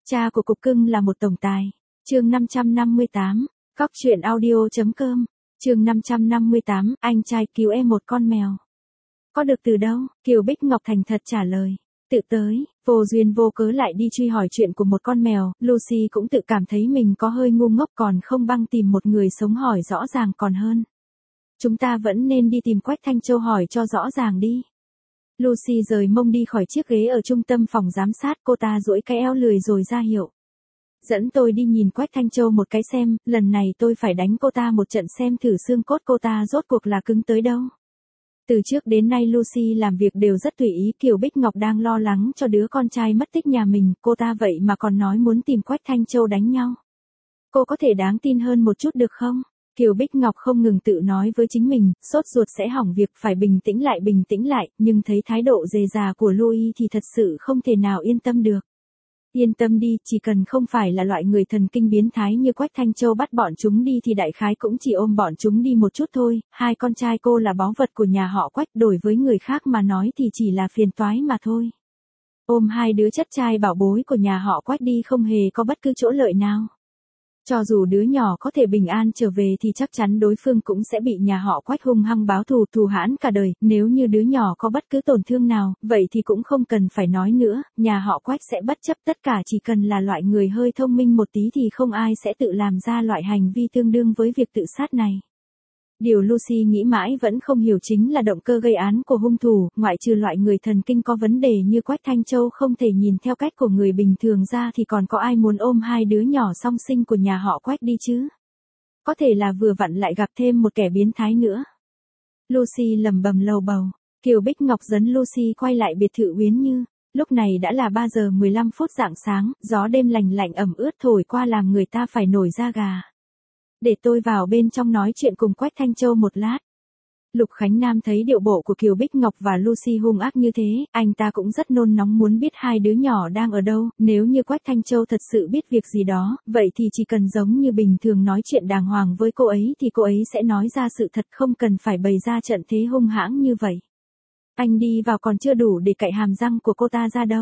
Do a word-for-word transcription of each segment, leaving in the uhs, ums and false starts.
Cha của cục cưng là một tổng tài. Chương năm trăm năm mươi tám, Cóc truyện audio.com. Chương năm trăm năm mươi tám, anh trai cứu em một con mèo. Có được từ đâu? Kiều Bích Ngọc thành thật trả lời. Tự tới, vô duyên vô cớ lại đi truy hỏi chuyện của một con mèo, Lucy cũng tự cảm thấy mình có hơi ngu ngốc, còn không bằng tìm một người sống hỏi rõ ràng còn hơn. Chúng ta vẫn nên đi tìm Quách Thanh Châu hỏi cho rõ ràng đi. Lucy rời mông đi khỏi chiếc ghế ở trung tâm phòng giám sát, cô ta duỗi cái eo lười rồi ra hiệu. Dẫn tôi đi nhìn Quách Thanh Châu một cái xem, lần này tôi phải đánh cô ta một trận xem thử xương cốt cô ta rốt cuộc là cứng tới đâu. Từ trước đến nay Lucy làm việc đều rất tùy ý, Kiều Bích Ngọc đang lo lắng cho đứa con trai mất tích nhà mình, cô ta vậy mà còn nói muốn tìm Quách Thanh Châu đánh nhau. Cô có thể đáng tin hơn một chút được không? Kiều Bích Ngọc không ngừng tự nói với chính mình, sốt ruột sẽ hỏng việc, phải bình tĩnh lại bình tĩnh lại, nhưng thấy thái độ dè dà của Louis thì thật sự không thể nào yên tâm được. Yên tâm đi, chỉ cần không phải là loại người thần kinh biến thái như Quách Thanh Châu bắt bọn chúng đi thì đại khái cũng chỉ ôm bọn chúng đi một chút thôi, hai con trai cô là báu vật của nhà họ Quách, đổi với người khác mà nói thì chỉ là phiền toái mà thôi. Ôm hai đứa chất trai bảo bối của nhà họ Quách đi không hề có bất cứ chỗ lợi nào. Cho dù đứa nhỏ có thể bình an trở về thì chắc chắn đối phương cũng sẽ bị nhà họ Quách hung hăng báo thù, thù hãn cả đời, nếu như đứa nhỏ có bất cứ tổn thương nào, vậy thì cũng không cần phải nói nữa, nhà họ Quách sẽ bất chấp tất cả, chỉ cần là loại người hơi thông minh một tí thì không ai sẽ tự làm ra loại hành vi tương đương với việc tự sát này. Điều Lucy nghĩ mãi vẫn không hiểu chính là động cơ gây án của hung thủ, ngoại trừ loại người thần kinh có vấn đề như Quách Thanh Châu không thể nhìn theo cách của người bình thường ra thì còn có ai muốn ôm hai đứa nhỏ song sinh của nhà họ Quách đi chứ? Có thể là vừa vặn lại gặp thêm một kẻ biến thái nữa. Lucy lầm bầm lầu bầu. Kiều Bích Ngọc dẫn Lucy quay lại biệt thự Uyến Như. Lúc này đã là ba giờ mười lăm phút rạng sáng, gió đêm lành lạnh ẩm ướt thổi qua làm người ta phải nổi da gà. Để tôi vào bên trong nói chuyện cùng Quách Thanh Châu một lát. Lục Khánh Nam thấy điệu bộ của Kiều Bích Ngọc và Lucy hung ác như thế, anh ta cũng rất nôn nóng muốn biết hai đứa nhỏ đang ở đâu, nếu như Quách Thanh Châu thật sự biết việc gì đó, vậy thì chỉ cần giống như bình thường nói chuyện đàng hoàng với cô ấy thì cô ấy sẽ nói ra sự thật, không cần phải bày ra trận thế hung hãng như vậy. Anh đi vào còn chưa đủ để cạy hàm răng của cô ta ra đâu.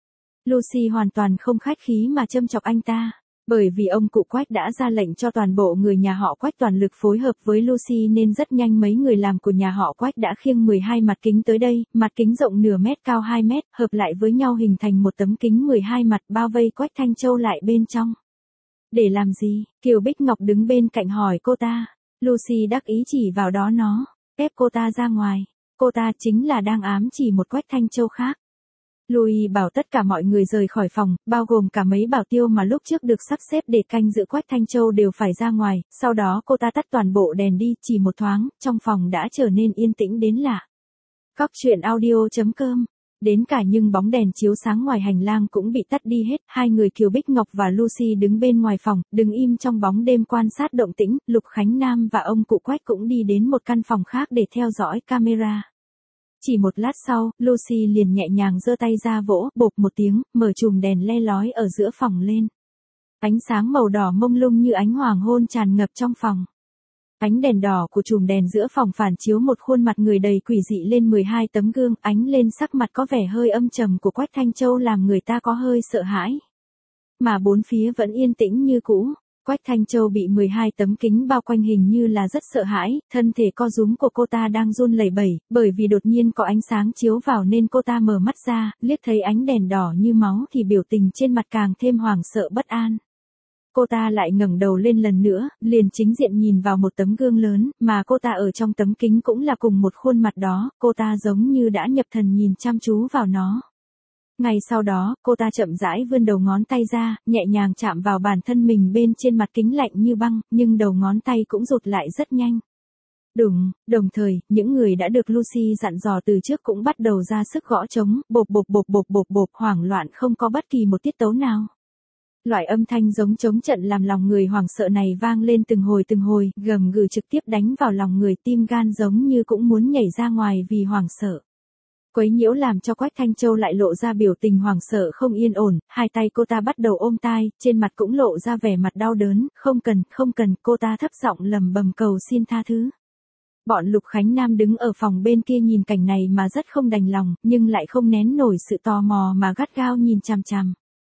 Lucy hoàn toàn không khách khí mà châm chọc anh ta. Bởi vì ông cụ Quách đã ra lệnh cho toàn bộ người nhà họ Quách toàn lực phối hợp với Lucy nên rất nhanh mấy người làm của nhà họ Quách đã khiêng mười hai mặt kính tới đây, mặt kính rộng nửa mét cao hai mét, hợp lại với nhau hình thành một tấm kính mười hai mặt bao vây Quách Thanh Châu lại bên trong. Để làm gì? Kiều Bích Ngọc đứng bên cạnh hỏi cô ta. Lucy đắc ý chỉ vào đó nó, ép cô ta ra ngoài. Cô ta chính là đang ám chỉ một Quách Thanh Châu khác. Louis bảo tất cả mọi người rời khỏi phòng, bao gồm cả mấy bảo tiêu mà lúc trước được sắp xếp để canh giữ Quách Thanh Châu đều phải ra ngoài, sau đó cô ta tắt toàn bộ đèn đi, chỉ một thoáng, trong phòng đã trở nên yên tĩnh đến lạ. Cóc truyện audio.com. Đến cả những bóng đèn chiếu sáng ngoài hành lang cũng bị tắt đi hết, hai người Kiều Bích Ngọc và Lucy đứng bên ngoài phòng, đứng im trong bóng đêm quan sát động tĩnh, Lục Khánh Nam và ông cụ Quách cũng đi đến một căn phòng khác để theo dõi camera. Chỉ một lát sau, Lucy liền nhẹ nhàng giơ tay ra vỗ, bộp một tiếng, mở chùm đèn le lói ở giữa phòng lên. Ánh sáng màu đỏ mông lung như ánh hoàng hôn tràn ngập trong phòng. Ánh đèn đỏ của chùm đèn giữa phòng phản chiếu một khuôn mặt người đầy quỷ dị lên mười hai tấm gương, ánh lên sắc mặt có vẻ hơi âm trầm của Quách Thanh Châu làm người ta có hơi sợ hãi. Mà bốn phía vẫn yên tĩnh như cũ. Quách Thanh Châu bị mười hai tấm kính bao quanh hình như là rất sợ hãi, thân thể co rúm của cô ta đang run lẩy bẩy, bởi vì đột nhiên có ánh sáng chiếu vào nên cô ta mở mắt ra, liếc thấy ánh đèn đỏ như máu thì biểu tình trên mặt càng thêm hoảng sợ bất an. Cô ta lại ngẩng đầu lên lần nữa, liền chính diện nhìn vào một tấm gương lớn, mà cô ta ở trong tấm kính cũng là cùng một khuôn mặt đó, cô ta giống như đã nhập thần nhìn chăm chú vào nó. Ngay sau đó, cô ta chậm rãi vươn đầu ngón tay ra, nhẹ nhàng chạm vào bản thân mình bên trên mặt kính lạnh như băng, nhưng đầu ngón tay cũng rụt lại rất nhanh. Đùng, đồng thời, những người đã được Lucy dặn dò từ trước cũng bắt đầu ra sức gõ trống, bộp bộp bộp bộp bộp bộp, hoảng loạn không có bất kỳ một tiết tấu nào. Loại âm thanh giống trống trận làm lòng người hoảng sợ này vang lên từng hồi từng hồi, gầm gừ trực tiếp đánh vào lòng người, tim gan giống như cũng muốn nhảy ra ngoài vì hoảng sợ. Quấy nhiễu làm cho Quách Thanh Châu lại lộ ra biểu tình hoảng sợ không yên ổn, hai tay cô ta bắt đầu ôm tai, trên mặt cũng lộ ra vẻ mặt đau đớn, không cần, không cần, cô ta thấp giọng lầm bầm cầu xin tha thứ. Bọn Lục Khánh Nam đứng ở phòng bên kia nhìn cảnh này mà rất không đành lòng, nhưng lại không nén nổi sự tò mò mà gắt gao nhìn chằm chằm.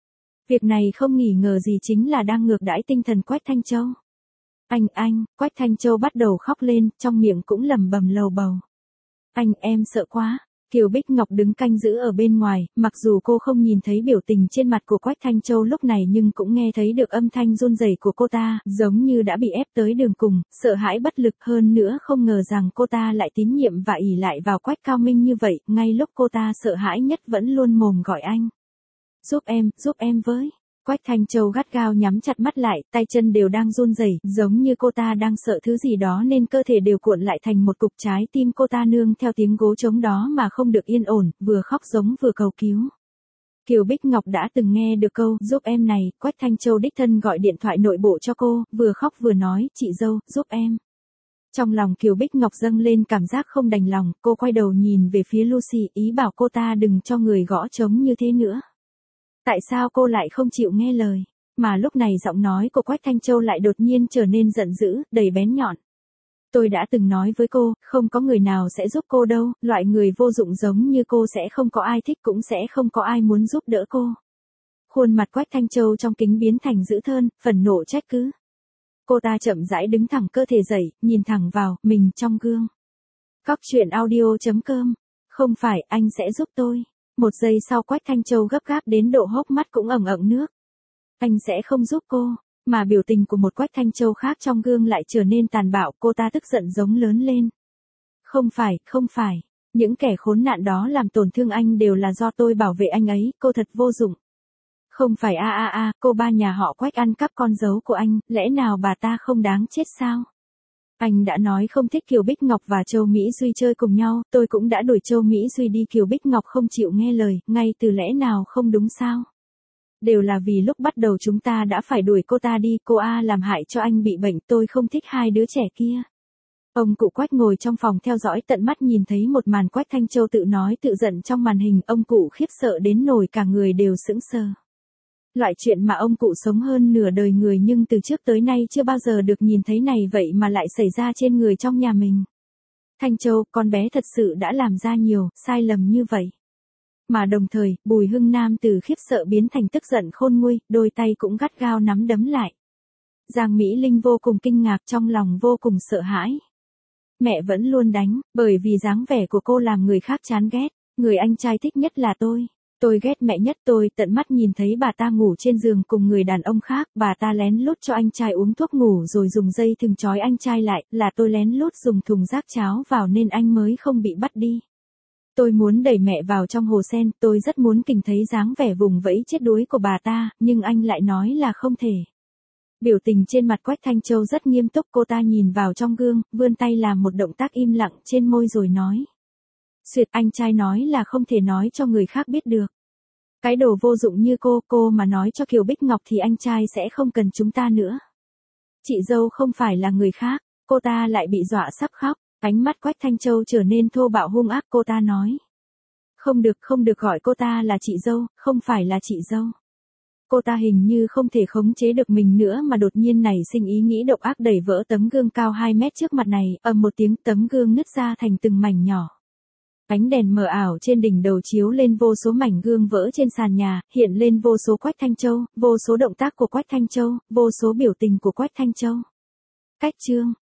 Việc này không nghi ngờ gì chính là đang ngược đãi tinh thần Quách Thanh Châu. Anh, anh, Quách Thanh Châu bắt đầu khóc lên, trong miệng cũng lẩm bẩm lầu bầu. Anh, em sợ quá. Kiều Bích Ngọc đứng canh giữ ở bên ngoài, mặc dù cô không nhìn thấy biểu tình trên mặt của Quách Thanh Châu lúc này nhưng cũng nghe thấy được âm thanh run rẩy của cô ta, giống như đã bị ép tới đường cùng, sợ hãi bất lực hơn nữa không ngờ rằng cô ta lại tín nhiệm và ỷ lại vào Quách Cao Minh như vậy, ngay lúc cô ta sợ hãi nhất vẫn luôn mồm gọi anh. Giúp em, giúp em với. Quách Thanh Châu gắt gao nhắm chặt mắt lại, tay chân đều đang run rẩy, giống như cô ta đang sợ thứ gì đó nên cơ thể đều cuộn lại thành một cục, trái tim cô ta nương theo tiếng gố trống đó mà không được yên ổn, vừa khóc giống vừa cầu cứu. Kiều Bích Ngọc đã từng nghe được câu giúp em này, Quách Thanh Châu đích thân gọi điện thoại nội bộ cho cô, vừa khóc vừa nói, chị dâu, giúp em. Trong lòng Kiều Bích Ngọc dâng lên cảm giác không đành lòng, cô quay đầu nhìn về phía Lucy, ý bảo cô ta đừng cho người gõ trống như thế nữa. Tại sao cô lại không chịu nghe lời? Mà lúc này giọng nói của Quách Thanh Châu lại đột nhiên trở nên giận dữ, đầy bén nhọn. Tôi đã từng nói với cô, không có người nào sẽ giúp cô đâu, loại người vô dụng giống như cô sẽ không có ai thích cũng sẽ không có ai muốn giúp đỡ cô. Khuôn mặt Quách Thanh Châu trong kính biến thành dữ thơn, phần nộ trách cứ. Cô ta chậm rãi đứng thẳng cơ thể dậy, nhìn thẳng vào mình trong gương. Cóc truyện audio chấm com. Không phải, anh sẽ giúp tôi. Một giây sau Quách Thanh Châu gấp gáp đến độ hốc mắt cũng ẩn ẩn nước. Anh sẽ không giúp cô, mà biểu tình của một Quách Thanh Châu khác trong gương lại trở nên tàn bạo, cô ta tức giận giống lớn lên. Không phải, không phải, những kẻ khốn nạn đó làm tổn thương anh đều là do tôi bảo vệ anh ấy, cô thật vô dụng. Không phải a a a, cô ba nhà họ Quách ăn cắp con dấu của anh, lẽ nào bà ta không đáng chết sao? Anh đã nói không thích Kiều Bích Ngọc và Châu Mỹ Duy chơi cùng nhau, tôi cũng đã đuổi Châu Mỹ Duy đi, Kiều Bích Ngọc không chịu nghe lời, ngay từ lẽ nào không đúng sao? Đều là vì lúc bắt đầu chúng ta đã phải đuổi cô ta đi, cô A làm hại cho anh bị bệnh, tôi không thích hai đứa trẻ kia. Ông cụ Quách ngồi trong phòng theo dõi tận mắt nhìn thấy một màn Quách Thanh Châu tự nói tự giận trong màn hình, ông cụ khiếp sợ đến nổi cả người đều sững sờ. Loại chuyện mà ông cụ sống hơn nửa đời người nhưng từ trước tới nay chưa bao giờ được nhìn thấy này vậy mà lại xảy ra trên người trong nhà mình. Thanh Châu, con bé thật sự đã làm ra nhiều sai lầm như vậy. Mà đồng thời, Bùi Hưng Nam từ khiếp sợ biến thành tức giận khôn nguôi, đôi tay cũng gắt gao nắm đấm lại. Giang Mỹ Linh vô cùng kinh ngạc, trong lòng vô cùng sợ hãi. Mẹ vẫn luôn đánh, bởi vì dáng vẻ của cô làm người khác chán ghét, người anh trai thích nhất là tôi. Tôi ghét mẹ nhất, tôi tận mắt nhìn thấy bà ta ngủ trên giường cùng người đàn ông khác, bà ta lén lút cho anh trai uống thuốc ngủ rồi dùng dây thừng trói anh trai lại, là tôi lén lút dùng thùng rác cháo vào nên anh mới không bị bắt đi. Tôi muốn đẩy mẹ vào trong hồ sen, tôi rất muốn kình thấy dáng vẻ vùng vẫy chết đuối của bà ta, nhưng anh lại nói là không thể. Biểu tình trên mặt Quách Thanh Châu rất nghiêm túc, cô ta nhìn vào trong gương, vươn tay làm một động tác im lặng trên môi rồi nói. Xuyệt, anh trai nói là không thể nói cho người khác biết được. Cái đồ vô dụng như cô, cô mà nói cho Kiều Bích Ngọc thì anh trai sẽ không cần chúng ta nữa. Chị dâu không phải là người khác, cô ta lại bị dọa sắp khóc, ánh mắt Quách Thanh Châu trở nên thô bạo hung ác, cô ta nói. Không được, không được gọi cô ta là chị dâu, không phải là chị dâu. Cô ta hình như không thể khống chế được mình nữa mà đột nhiên nảy sinh ý nghĩ độc ác, đẩy vỡ tấm gương cao hai mét trước mặt này, ầm một tiếng tấm gương nứt ra thành từng mảnh nhỏ. Ánh đèn mờ ảo trên đỉnh đầu chiếu lên vô số mảnh gương vỡ trên sàn nhà, hiện lên vô số Quách Thanh Châu, vô số động tác của Quách Thanh Châu, vô số biểu tình của Quách Thanh Châu. Cách chương